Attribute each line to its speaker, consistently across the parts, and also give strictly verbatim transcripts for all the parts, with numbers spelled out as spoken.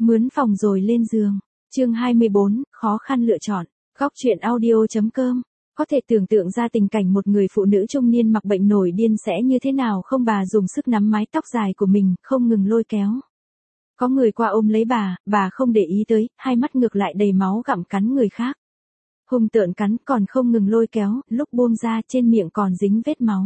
Speaker 1: Mướn phòng rồi lên giường. Chương hai mươi bốn, khó khăn lựa chọn. Góc truyện audio.com. Có thể tưởng tượng ra tình cảnh một người phụ nữ trung niên mặc bệnh nổi điên sẽ như thế nào không, bà dùng sức nắm mái tóc dài của mình, không ngừng lôi kéo. Có người qua ôm lấy bà, bà không để ý tới, hai mắt ngược lại đầy máu gặm cắn người khác. Hung tợn cắn còn không ngừng lôi kéo, lúc buông ra trên miệng còn dính vết máu.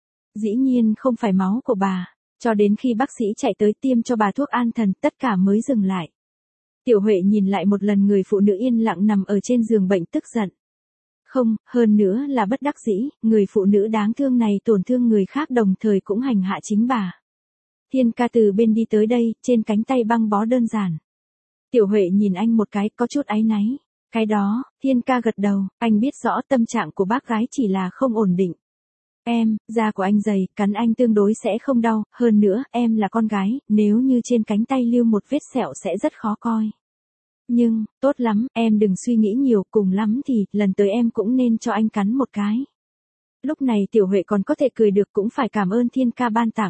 Speaker 1: Dĩ nhiên không phải máu của bà, cho đến khi bác sĩ chạy tới tiêm cho bà thuốc an thần, tất cả mới dừng lại. Tiểu Huệ nhìn lại một lần người phụ nữ yên lặng nằm ở trên giường bệnh tức giận. Không, hơn nữa là bất đắc dĩ, người phụ nữ đáng thương này tổn thương người khác đồng thời cũng hành hạ chính bà. Thiên Ca từ bên đi tới đây, trên cánh tay băng bó đơn giản. Tiểu Huệ nhìn anh một cái, có chút áy náy. Cái đó, Thiên Ca gật đầu, anh biết rõ tâm trạng của bác gái chỉ là không ổn định. Em, da của anh dày, cắn anh tương đối sẽ không đau, hơn nữa, em là con gái, nếu như trên cánh tay lưu một vết sẹo sẽ rất khó coi. Nhưng, tốt lắm, em đừng suy nghĩ nhiều, cùng lắm thì, lần tới em cũng nên cho anh cắn một cái. Lúc này Tiểu Huệ còn có thể cười được, cũng phải cảm ơn Thiên Ca ban tặng.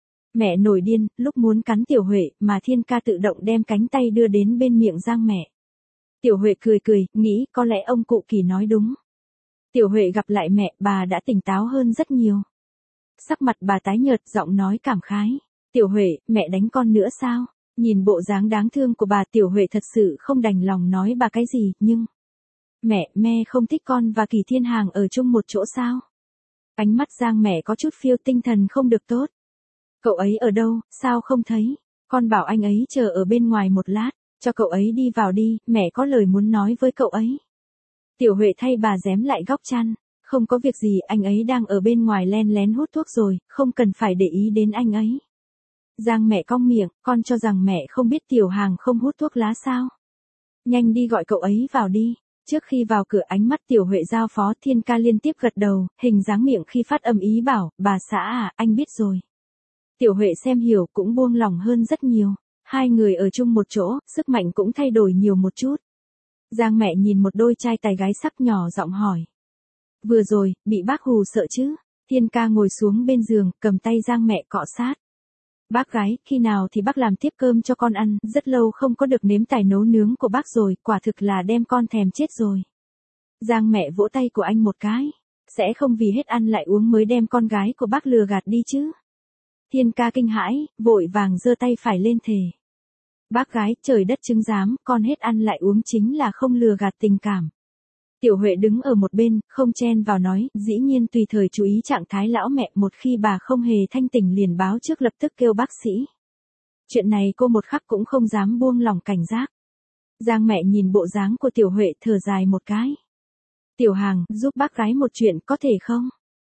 Speaker 1: Mẹ nổi điên, lúc muốn cắn Tiểu Huệ, mà Thiên Ca tự động đem cánh tay đưa đến bên miệng Giang mẹ. Tiểu Huệ cười cười, nghĩ có lẽ ông cụ Kỳ nói đúng. Tiểu Huệ gặp lại mẹ, bà đã tỉnh táo hơn rất nhiều. Sắc mặt bà tái nhợt, giọng nói cảm khái. Tiểu Huệ, mẹ đánh con nữa sao? Nhìn bộ dáng đáng thương của bà, Tiểu Huệ thật sự không đành lòng nói bà cái gì, nhưng... Mẹ, mẹ không thích con và Kỳ Thiên Hàng ở chung một chỗ sao? Ánh mắt Giang mẹ có chút phiêu, tinh thần không được tốt. Cậu ấy ở đâu, sao không thấy? Con bảo anh ấy chờ ở bên ngoài một lát, cho cậu ấy đi vào đi, mẹ có lời muốn nói với cậu ấy. Tiểu Huệ thay bà dém lại góc chăn. Không có việc gì, anh ấy đang ở bên ngoài len lén hút thuốc rồi, không cần phải để ý đến anh ấy. Giang mẹ cong miệng, con cho rằng mẹ không biết Tiểu Hàng không hút thuốc lá sao? Nhanh đi gọi cậu ấy vào đi. Trước khi vào cửa, ánh mắt Tiểu Huệ giao phó. Thiên Ca liên tiếp gật đầu, hình dáng miệng khi phát âm ý bảo, bà xã à, anh biết rồi. Tiểu Huệ xem hiểu, cũng buông lòng hơn rất nhiều. Hai người ở chung một chỗ, sức mạnh cũng thay đổi nhiều một chút. Giang mẹ nhìn một đôi trai tài gái sắc, nhỏ giọng hỏi. Vừa rồi, bị bác hù sợ chứ? Thiên Ca ngồi xuống bên giường, cầm tay Giang mẹ cọ sát. Bác gái, khi nào thì bác làm tiếp cơm cho con ăn, rất lâu không có được nếm tài nấu nướng của bác rồi, quả thực là đem con thèm chết rồi. Giang mẹ vỗ tay của anh một cái. Sẽ không vì hết ăn lại uống mới đem con gái của bác lừa gạt đi chứ? Thiên Ca kinh hãi, vội vàng giơ tay phải lên thề. Bác gái, trời đất chứng giám, con hết ăn lại uống chính là không lừa gạt tình cảm. Tiểu Huệ đứng ở một bên, không chen vào nói, dĩ nhiên tùy thời chú ý trạng thái lão mẹ, một khi bà không hề thanh tỉnh liền báo trước, lập tức kêu bác sĩ. Chuyện này cô một khắc cũng không dám buông lỏng cảnh giác. Giang mẹ nhìn bộ dáng của Tiểu Huệ, thở dài một cái. Tiểu Hàng, giúp bác gái một chuyện có thể không?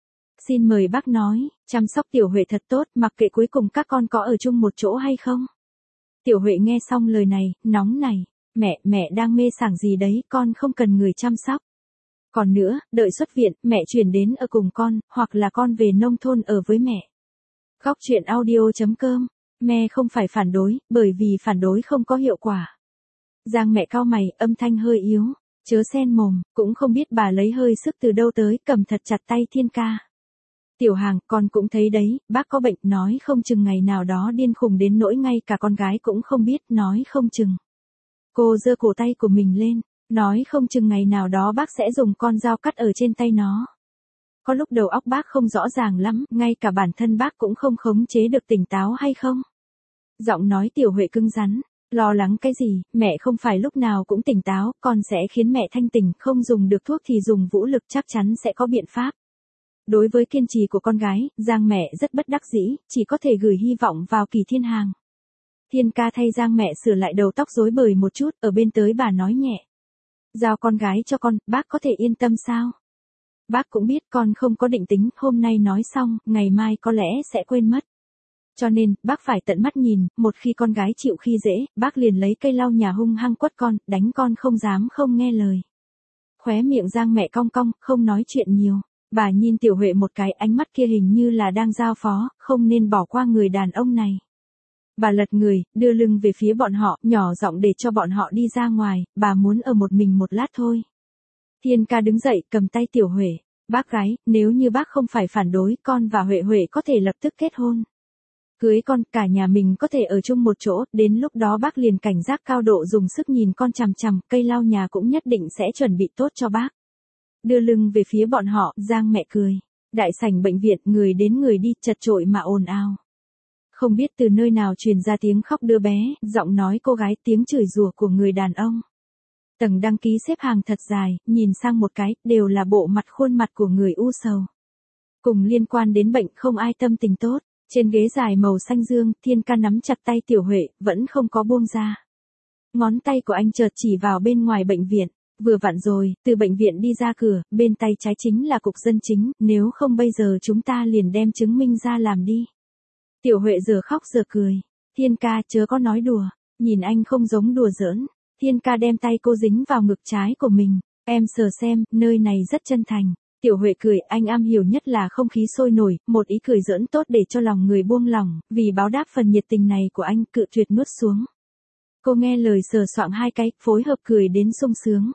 Speaker 1: Xin mời bác nói, chăm sóc Tiểu Huệ thật tốt, mặc kệ cuối cùng các con có ở chung một chỗ hay không. Tiểu Huệ nghe xong lời này, nóng này. Mẹ, mẹ đang mê sảng gì đấy, con không cần người chăm sóc. Còn nữa, đợi xuất viện, mẹ chuyển đến ở cùng con, hoặc là con về nông thôn ở với mẹ. Góc truyện audio.com. Mẹ không phải phản đối, bởi vì phản đối không có hiệu quả. Giang mẹ cau mày, âm thanh hơi yếu. Chớ sen mồm, cũng không biết bà lấy hơi sức từ đâu tới, cầm thật chặt tay Thiên Ca. Tiểu Hàng, con cũng thấy đấy, bác có bệnh, nói không chừng ngày nào đó điên khùng đến nỗi ngay cả con gái cũng không biết, nói không chừng. Cô giơ cổ tay của mình lên, nói không chừng ngày nào đó bác sẽ dùng con dao cắt ở trên tay nó. Có lúc đầu óc bác không rõ ràng lắm, ngay cả bản thân bác cũng không khống chế được, tỉnh táo hay không? Giọng nói Tiểu Huệ cứng rắn, lo lắng cái gì, mẹ không phải lúc nào cũng tỉnh táo, con sẽ khiến mẹ thanh tỉnh, không dùng được thuốc thì dùng vũ lực, chắc chắn sẽ có biện pháp. Đối với kiên trì của con gái, Giang mẹ rất bất đắc dĩ, chỉ có thể gửi hy vọng vào Kỳ Thiên Hàng. Thiên Ca thay Giang mẹ sửa lại đầu tóc rối bời một chút, ở bên tới bà nói nhẹ. Giao con gái cho con, bác có thể yên tâm sao? Bác cũng biết con không có định tính, hôm nay nói xong, ngày mai có lẽ sẽ quên mất. Cho nên, bác phải tận mắt nhìn, một khi con gái chịu khi dễ, bác liền lấy cây lau nhà hung hăng quất con, đánh con không dám không nghe lời. Khóe miệng Giang mẹ cong cong, không nói chuyện nhiều. Bà nhìn Tiểu Huệ một cái, ánh mắt kia hình như là đang giao phó, không nên bỏ qua người đàn ông này. Bà lật người, đưa lưng về phía bọn họ, nhỏ giọng để cho bọn họ đi ra ngoài, bà muốn ở một mình một lát thôi. Thiên Ca đứng dậy, cầm tay Tiểu Huệ. Bác gái, nếu như bác không phải phản đối, con và Huệ Huệ có thể lập tức kết hôn. Cưới con, cả nhà mình có thể ở chung một chỗ, đến lúc đó bác liền cảnh giác cao độ dùng sức nhìn con chằm chằm, cây lau nhà cũng nhất định sẽ chuẩn bị tốt cho bác. Đưa lưng về phía bọn họ, Giang mẹ cười. Đại sảnh bệnh viện, người đến người đi, chật chội mà ồn ào. Không biết từ nơi nào truyền ra tiếng khóc đứa bé, giọng nói cô gái, tiếng chửi rủa của người đàn ông. Tầng đăng ký xếp hàng thật dài, nhìn sang một cái, đều là bộ mặt khuôn mặt của người u sầu. Cùng liên quan đến bệnh không ai tâm tình tốt. Trên ghế dài màu xanh dương, Thiên Ca nắm chặt tay Tiểu Huệ, vẫn không có buông ra. Ngón tay của anh chợt chỉ vào bên ngoài bệnh viện. Vừa vặn rồi, từ bệnh viện đi ra cửa, bên tay trái chính là cục dân chính, nếu không bây giờ chúng ta liền đem chứng minh ra làm đi. Tiểu Huệ giờ khóc giờ cười. Thiên Ca chớ có nói đùa, nhìn anh không giống đùa giỡn. Thiên Ca đem tay cô dính vào ngực trái của mình. Em sờ xem, nơi này rất chân thành. Tiểu Huệ cười, anh am hiểu nhất là không khí sôi nổi, một ý cười giỡn tốt để cho lòng người buông lỏng, vì báo đáp phần nhiệt tình này của anh, cự tuyệt nuốt xuống. Cô nghe lời sờ soạng hai cái, phối hợp cười đến sung sướng.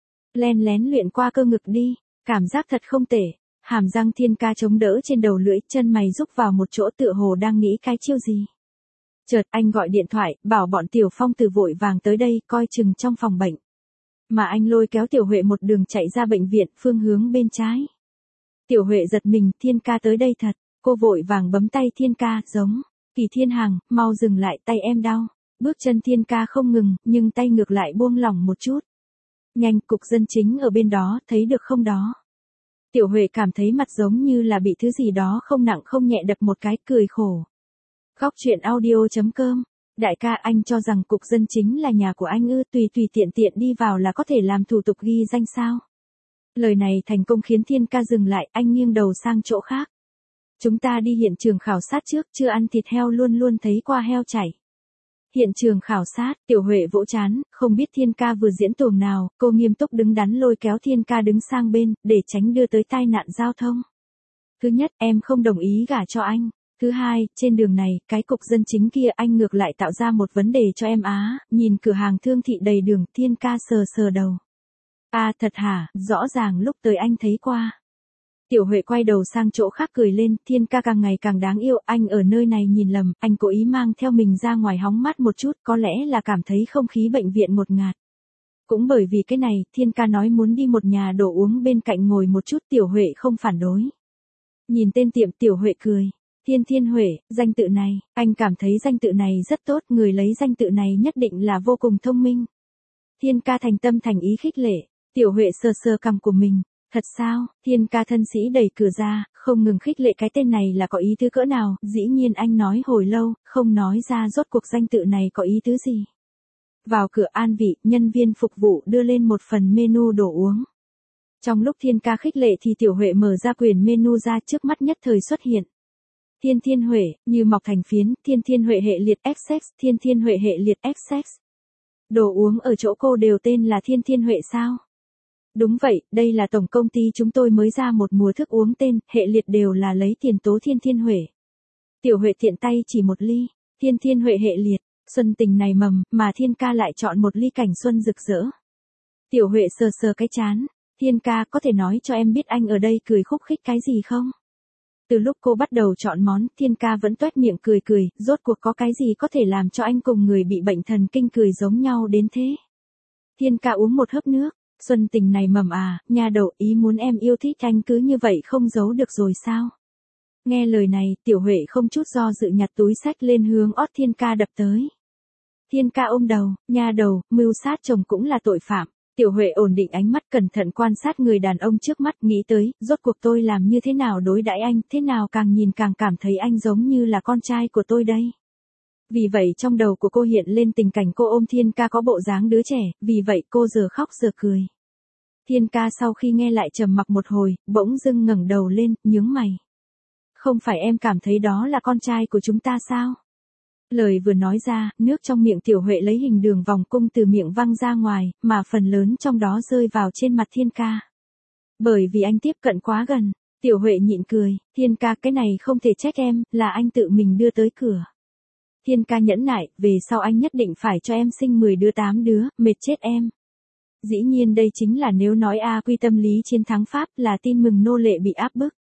Speaker 1: Len lén luyện qua cơ ngực đi, cảm giác thật không tệ. Hàm răng Thiên Ca chống đỡ trên đầu lưỡi, chân mày rúc vào một chỗ tựa hồ đang nghĩ cái chiêu gì. Chợt anh gọi điện thoại, bảo bọn Tiểu Phong Tử vội vàng tới đây, coi chừng trong phòng bệnh. Mà anh lôi kéo Tiểu Huệ một đường chạy ra bệnh viện, phương hướng bên trái. Tiểu Huệ giật mình, Thiên Ca tới đây thật, cô vội vàng bấm tay Thiên Ca, giống. Kỳ Thiên Hằng, mau dừng lại, tay em đau. Bước chân Thiên Ca không ngừng, nhưng tay ngược lại buông lỏng một chút. Nhanh, cục dân chính ở bên đó, thấy được không đó? Tiểu Huệ cảm thấy mặt giống như là bị thứ gì đó không nặng không nhẹ đập một cái, cười khổ. Góc truyện audio chấm com. Đại ca, anh cho rằng cục dân chính là nhà của anh ư, tùy tùy tiện tiện đi vào là có thể làm thủ tục ghi danh sao? Lời này thành công khiến Thiên Ca dừng lại, anh nghiêng đầu sang chỗ khác. Chúng ta đi hiện trường khảo sát trước, chưa ăn thịt heo luôn luôn thấy qua heo chảy. Hiện trường khảo sát, Tiểu Huệ vỗ chán, không biết Thiên Ca vừa diễn tuồng nào, cô nghiêm túc đứng đắn lôi kéo Thiên Ca đứng sang bên, để tránh đưa tới tai nạn giao thông. Thứ nhất, em không đồng ý gả cho anh. Thứ hai, trên đường này, cái cục dân chính kia anh ngược lại tạo ra một vấn đề cho em á, nhìn cửa hàng thương thị đầy đường, Thiên Ca sờ sờ đầu. À thật hả, rõ ràng lúc tới anh thấy qua. Tiểu Huệ quay đầu sang chỗ khác cười lên, Thiên Ca càng ngày càng đáng yêu, anh ở nơi này nhìn lầm, anh cố ý mang theo mình ra ngoài hóng mát một chút, có lẽ là cảm thấy không khí bệnh viện ngột ngạt. Cũng bởi vì cái này, Thiên Ca nói muốn đi một nhà đồ uống bên cạnh ngồi một chút, Tiểu Huệ không phản đối. Nhìn tên tiệm, Tiểu Huệ cười. Thiên Thiên Huệ, danh tự này, anh cảm thấy danh tự này rất tốt, người lấy danh tự này nhất định là vô cùng thông minh. Thiên Ca thành tâm thành ý khích lệ, Tiểu Huệ sờ sờ cằm của mình, thật sao? Thiên Ca thân sĩ đẩy cửa ra, không ngừng khích lệ cái tên này là có ý tứ cỡ nào, dĩ nhiên anh nói hồi lâu, không nói ra rốt cuộc danh tự này có ý tứ gì. Vào cửa an vị, nhân viên phục vụ đưa lên một phần menu đồ uống. Trong lúc Thiên Ca khích lệ thì Tiểu Huệ mở ra quyển menu ra, trước mắt nhất thời xuất hiện. Thiên Thiên Huệ, như mọc thành phiến, Thiên Thiên Huệ hệ liệt ích ích, Thiên Thiên Huệ hệ liệt ích ích. Đồ uống ở chỗ cô đều tên là Thiên Thiên Huệ sao? Đúng vậy, đây là tổng công ty chúng tôi mới ra một mùa thức uống tên, hệ liệt đều là lấy tiền tố Thiên Thiên Huệ. Tiểu Huệ tiện tay chỉ một ly, Thiên Thiên Huệ hệ liệt, xuân tình này mầm, mà Thiên Ca lại chọn một ly cảnh xuân rực rỡ. Tiểu Huệ sờ sờ cái chán, Thiên Ca có thể nói cho em biết anh ở đây cười khúc khích cái gì không? Từ lúc cô bắt đầu chọn món, Thiên Ca vẫn toét miệng cười cười, rốt cuộc có cái gì có thể làm cho anh cùng người bị bệnh thần kinh cười giống nhau đến thế? Thiên Ca uống một hớp nước, xuân tình này mầm à, nhà đầu, ý muốn em yêu thích anh cứ như vậy không giấu được rồi sao? Nghe lời này, Tiểu Huệ không chút do dự nhặt túi xách lên hướng ót Thiên Ca đập tới. Thiên Ca ôm đầu, nhà đầu, mưu sát chồng cũng là tội phạm. Tiểu Huệ ổn định ánh mắt cẩn thận quan sát người đàn ông trước mắt, nghĩ tới, rốt cuộc tôi làm như thế nào đối đãi anh, thế nào càng nhìn càng cảm thấy anh giống như là con trai của tôi đây. Vì vậy trong đầu của cô hiện lên tình cảnh cô ôm Thiên Ca có bộ dáng đứa trẻ, vì vậy cô giờ khóc giờ cười. Thiên Ca sau khi nghe lại trầm mặc một hồi, bỗng dưng ngẩng đầu lên, nhướng mày. Không phải em cảm thấy đó là con trai của chúng ta sao? Lời vừa nói ra, nước trong miệng Tiểu Huệ lấy hình đường vòng cung từ miệng văng ra ngoài, mà phần lớn trong đó rơi vào trên mặt Thiên Ca. Bởi vì anh tiếp cận quá gần, Tiểu Huệ nhịn cười, Thiên Ca cái này không thể trách em, là anh tự mình đưa tới cửa. Thiên Ca nhẫn nại, về sau anh nhất định phải cho em sinh mười đứa tám đứa, mệt chết em. Dĩ nhiên đây chính là nếu nói A quy tâm lý chiến thắng Pháp là tin mừng nô lệ bị áp bức.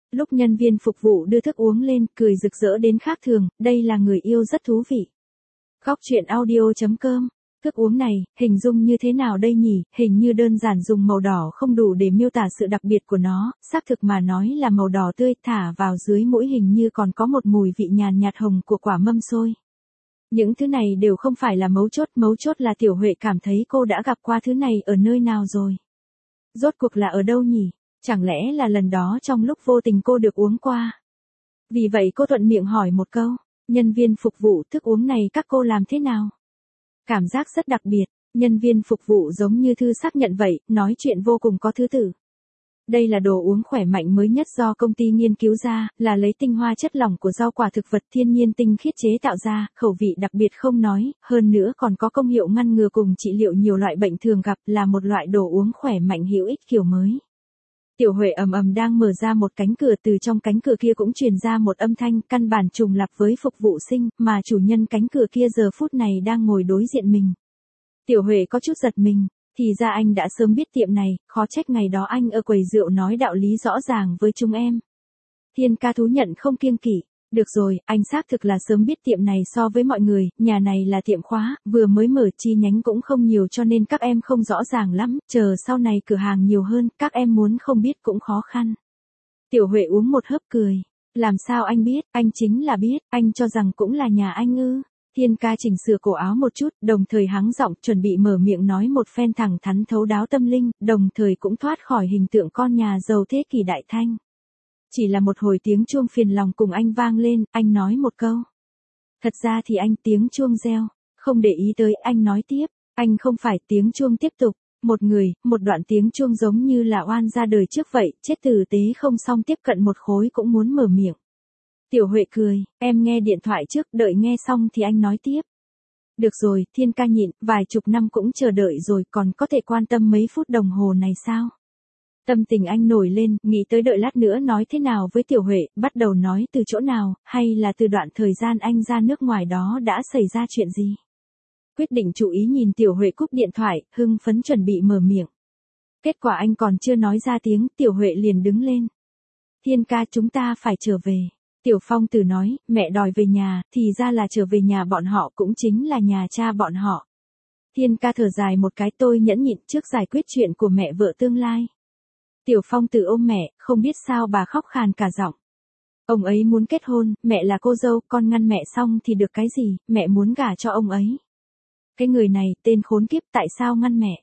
Speaker 1: Lúc nhân viên phục vụ đưa thức uống lên, cười rực rỡ đến khác thường, đây là người yêu rất thú vị. Góc truyện audio.com. Thức uống này, hình dung như thế nào đây nhỉ, hình như đơn giản dùng màu đỏ không đủ để miêu tả sự đặc biệt của nó, xác thực mà nói là màu đỏ tươi, thả vào dưới mũi hình như còn có một mùi vị nhàn nhạt hồng của quả mâm xôi. Những thứ này đều không phải là mấu chốt, mấu chốt là Tiểu Huệ cảm thấy cô đã gặp qua thứ này ở nơi nào rồi. Rốt cuộc là ở đâu nhỉ? Chẳng lẽ là lần đó trong lúc vô tình cô được uống qua? Vì vậy cô thuận miệng hỏi một câu, nhân viên phục vụ, thức uống này các cô làm thế nào? Cảm giác rất đặc biệt, nhân viên phục vụ giống như thư xác nhận vậy, nói chuyện vô cùng có thứ tự. Đây là đồ uống khỏe mạnh mới nhất do công ty nghiên cứu ra, là lấy tinh hoa chất lỏng của rau quả thực vật thiên nhiên tinh khiết chế tạo ra, khẩu vị đặc biệt không nói, hơn nữa còn có công hiệu ngăn ngừa cùng trị liệu nhiều loại bệnh thường gặp, là một loại đồ uống khỏe mạnh hữu ích kiểu mới. Tiểu Huệ ầm ầm đang mở ra một cánh cửa, từ trong cánh cửa kia cũng truyền ra một âm thanh căn bản trùng lặp với phục vụ sinh, mà chủ nhân cánh cửa kia giờ phút này đang ngồi đối diện mình. Tiểu Huệ có chút giật mình, thì ra anh đã sớm biết tiệm này, khó trách ngày đó anh ở quầy rượu nói đạo lý rõ ràng với chúng em. Thiên ca thú nhận không kiêng kỵ. Được rồi, anh xác thực là sớm biết tiệm này so với mọi người, nhà này là tiệm khóa, vừa mới mở chi nhánh cũng không nhiều cho nên các em không rõ ràng lắm, chờ sau này cửa hàng nhiều hơn, các em muốn không biết cũng khó khăn. Tiểu Huệ uống một hớp cười, làm sao anh biết, anh chính là biết, anh cho rằng cũng là nhà anh ư. Thiên ca chỉnh sửa cổ áo một chút, đồng thời hắng giọng chuẩn bị mở miệng nói một phen thẳng thắn thấu đáo tâm linh, đồng thời cũng thoát khỏi hình tượng con nhà giàu thế kỷ đại thanh. Chỉ là một hồi tiếng chuông phiền lòng cùng anh vang lên, anh nói một câu. Thật ra thì anh tiếng chuông reo, không để ý tới, anh nói tiếp, anh không phải tiếng chuông tiếp tục, một người, một đoạn tiếng chuông giống như là oan ra đời trước vậy, chết tử tế không xong tiếp cận một khối cũng muốn mở miệng. Tiểu Huệ cười, em nghe điện thoại trước, đợi nghe xong thì anh nói tiếp. Được rồi, Thiên ca nhịn, vài chục năm cũng chờ đợi rồi, còn có thể quan tâm mấy phút đồng hồ này sao? Tâm tình anh nổi lên, nghĩ tới đợi lát nữa nói thế nào với Tiểu Huệ, bắt đầu nói từ chỗ nào, hay là từ đoạn thời gian anh ra nước ngoài đó đã xảy ra chuyện gì. Quyết định chú ý nhìn Tiểu Huệ cúp điện thoại, hưng phấn chuẩn bị mở miệng. Kết quả anh còn chưa nói ra tiếng, Tiểu Huệ liền đứng lên. Thiên ca chúng ta phải trở về. Tiểu Phong Tử nói, mẹ đòi về nhà, thì ra là trở về nhà bọn họ cũng chính là nhà cha bọn họ. Thiên ca thở dài một cái, tôi nhẫn nhịn trước giải quyết chuyện của mẹ vợ tương lai. Tiểu Phong Tử ôm mẹ, không biết sao bà khóc khàn cả giọng. Ông ấy muốn kết hôn, mẹ là cô dâu, con ngăn mẹ xong thì được cái gì, mẹ muốn gả cho ông ấy. Cái người này, tên khốn kiếp, tại sao ngăn mẹ?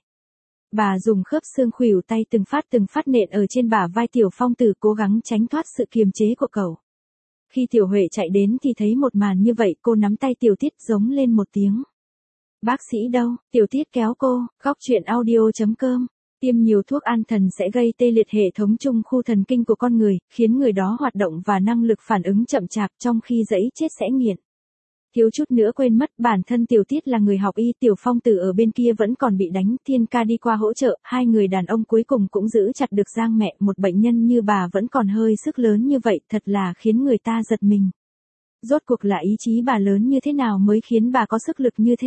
Speaker 1: Bà dùng khớp xương khuỷu tay từng phát từng phát nện ở trên bả vai Tiểu Phong Tử cố gắng tránh thoát sự kiềm chế của cậu. Khi Tiểu Huệ chạy đến thì thấy một màn như vậy, cô nắm tay Tiểu Tiết giống lên một tiếng. Bác sĩ đâu? Tiểu Tiết kéo cô, góc truyện audio.com. Tiêm nhiều thuốc an thần sẽ gây tê liệt hệ thống trung khu thần kinh của con người, khiến người đó hoạt động và năng lực phản ứng chậm chạp, trong khi dẫy chết sẽ nghiện. Thiếu chút nữa quên mất, bản thân Tiểu Tiết là người học y, Tiểu Phong Tử ở bên kia vẫn còn bị đánh, Thiên ca đi qua hỗ trợ, hai người đàn ông cuối cùng cũng giữ chặt được Giang mẹ, một bệnh nhân như bà vẫn còn hơi sức lớn như vậy, thật là khiến người ta giật mình. Rốt cuộc là ý chí bà lớn như thế nào mới khiến bà có sức lực như thế?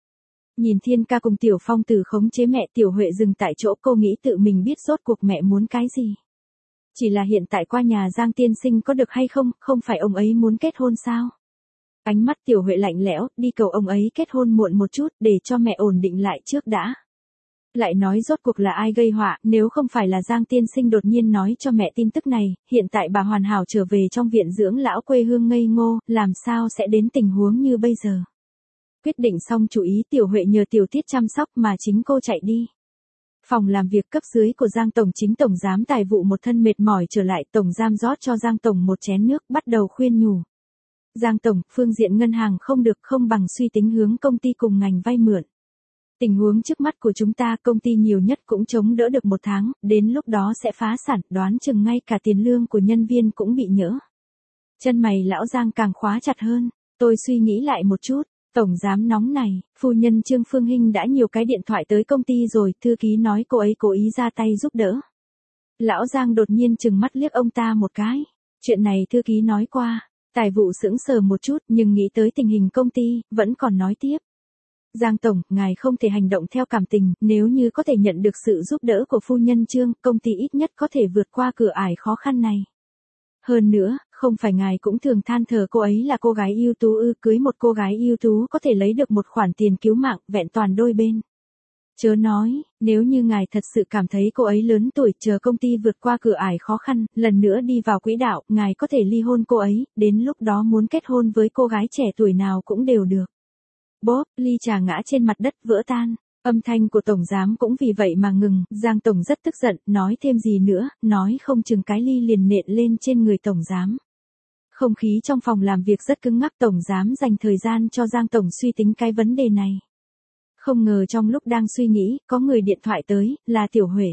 Speaker 1: Nhìn Thiên ca cùng Tiểu Phong Tử khống chế mẹ, Tiểu Huệ dừng tại chỗ, cô nghĩ tự mình biết rốt cuộc mẹ muốn cái gì. Chỉ là hiện tại qua nhà Giang tiên sinh có được hay không, không phải ông ấy muốn kết hôn sao? Ánh mắt Tiểu Huệ lạnh lẽo, đi cầu ông ấy kết hôn muộn một chút, để cho mẹ ổn định lại trước đã. Lại nói rốt cuộc là ai gây họa, nếu không phải là Giang tiên sinh đột nhiên nói cho mẹ tin tức này, hiện tại bà hoàn hảo trở về trong viện dưỡng lão quê hương ngây ngô, làm sao sẽ đến tình huống như bây giờ. Quyết định xong chủ ý, Tiểu Huệ nhờ Tiểu Tiết chăm sóc mà chính cô chạy đi. Phòng làm việc cấp dưới của Giang Tổng chính Tổng Giám Tài vụ một thân mệt mỏi trở lại, Tổng Giám rót cho Giang Tổng một chén nước, bắt đầu khuyên nhủ. Giang Tổng, phương diện ngân hàng không được, không bằng suy tính hướng công ty cùng ngành vay mượn. Tình huống trước mắt của chúng ta, công ty nhiều nhất cũng chống đỡ được một tháng, đến lúc đó sẽ phá sản, đoán chừng ngay cả tiền lương của nhân viên cũng bị nhỡ. Chân mày lão Giang càng khóa chặt hơn, tôi suy nghĩ lại một chút. Tổng giám nóng này, phu nhân Trương Phương Hinh đã nhiều cái điện thoại tới công ty rồi, thư ký nói cô ấy cố ý ra tay giúp đỡ. Lão Giang đột nhiên trừng mắt liếc ông ta một cái. Chuyện này thư ký nói qua, tài vụ sững sờ một chút nhưng nghĩ tới tình hình công ty, vẫn còn nói tiếp. Giang Tổng, ngài không thể hành động theo cảm tình, nếu như có thể nhận được sự giúp đỡ của phu nhân Trương, công ty ít nhất có thể vượt qua cửa ải khó khăn này. Hơn nữa, không phải ngài cũng thường than thở cô ấy là cô gái ưu tú ư, cưới một cô gái ưu tú có thể lấy được một khoản tiền cứu mạng vẹn toàn đôi bên. Chớ nói, nếu như ngài thật sự cảm thấy cô ấy lớn tuổi, chờ công ty vượt qua cửa ải khó khăn, lần nữa đi vào quỹ đạo, ngài có thể ly hôn cô ấy, đến lúc đó muốn kết hôn với cô gái trẻ tuổi nào cũng đều được. Bốp, ly trà ngã trên mặt đất vỡ tan. Âm thanh của tổng giám cũng vì vậy mà ngừng, Giang tổng rất tức giận, nói thêm gì nữa, nói không chừng cái ly liền nện lên trên người tổng giám. Không khí trong phòng làm việc rất cứng ngắc, tổng giám dành thời gian cho Giang tổng suy tính cái vấn đề này. Không ngờ trong lúc đang suy nghĩ, có người điện thoại tới, là Tiểu Huệ.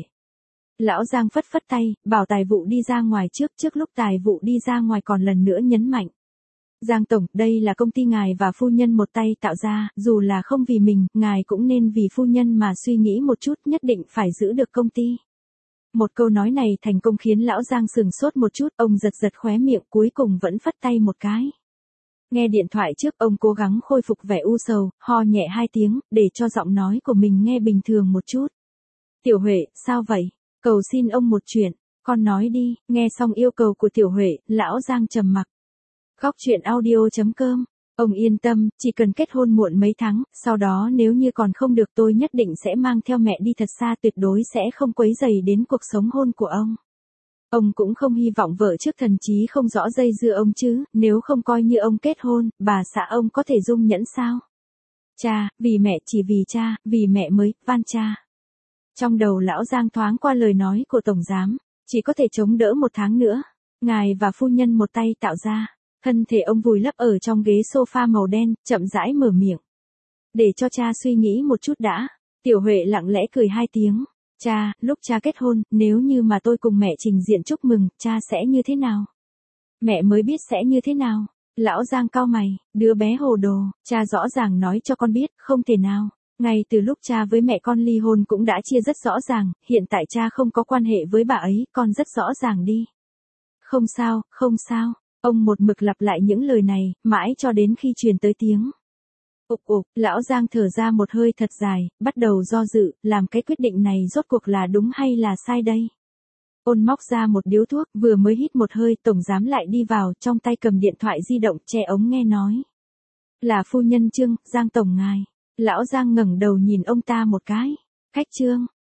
Speaker 1: Lão Giang phất phất tay, bảo tài vụ đi ra ngoài trước, trước lúc tài vụ đi ra ngoài còn lần nữa nhấn mạnh. Giang tổng, đây là công ty ngài và phu nhân một tay tạo ra, dù là không vì mình, ngài cũng nên vì phu nhân mà suy nghĩ một chút, nhất định phải giữ được công ty. Một câu nói này thành công khiến lão Giang sừng sốt một chút, ông giật giật khóe miệng, cuối cùng vẫn phất tay một cái. Nghe điện thoại trước, ông cố gắng khôi phục vẻ u sầu, ho nhẹ hai tiếng, để cho giọng nói của mình nghe bình thường một chút. Tiểu Huệ, sao vậy? Cầu xin ông một chuyện, con nói đi. Nghe xong yêu cầu của Tiểu Huệ, lão Giang trầm mặc. Góc truyện audio chấm com. Ông yên tâm, chỉ cần kết hôn muộn mấy tháng, sau đó nếu như còn không được tôi nhất định sẽ mang theo mẹ đi thật xa, tuyệt đối sẽ không quấy rầy đến cuộc sống hôn của ông. Ông cũng không hy vọng vợ trước thần trí không rõ dây dưa ông chứ, nếu không coi như ông kết hôn, bà xã ông có thể dung nhẫn sao? Cha, vì mẹ, chỉ vì cha, vì mẹ mới, van cha. Trong đầu lão Giang thoáng qua lời nói của tổng giám, chỉ có thể chống đỡ một tháng nữa. Ngài và phu nhân một tay tạo ra. Thân thể ông vùi lấp ở trong ghế sofa màu đen, chậm rãi mở miệng. Để cho cha suy nghĩ một chút đã. Tiểu Huệ lặng lẽ cười hai tiếng. Cha, lúc cha kết hôn, nếu như mà tôi cùng mẹ trình diện chúc mừng, cha sẽ như thế nào? Mẹ mới biết sẽ như thế nào? Lão Giang cau mày, đứa bé hồ đồ, cha rõ ràng nói cho con biết, không thể nào. Ngay từ lúc cha với mẹ con ly hôn cũng đã chia rất rõ ràng, hiện tại cha không có quan hệ với bà ấy, con rất rõ ràng đi. Không sao, không sao. Ông một mực lặp lại những lời này, mãi cho đến khi truyền tới tiếng. Ục ục, lão Giang thở ra một hơi thật dài, bắt đầu do dự, làm cái quyết định này rốt cuộc là đúng hay là sai đây. Ôn móc ra một điếu thuốc, vừa mới hít một hơi, tổng giám lại đi vào, trong tay cầm điện thoại di động, che ống nghe nói. Là phu nhân Trương, Giang tổng ngài. Lão Giang ngẩng đầu nhìn ông ta một cái. Khách Trương,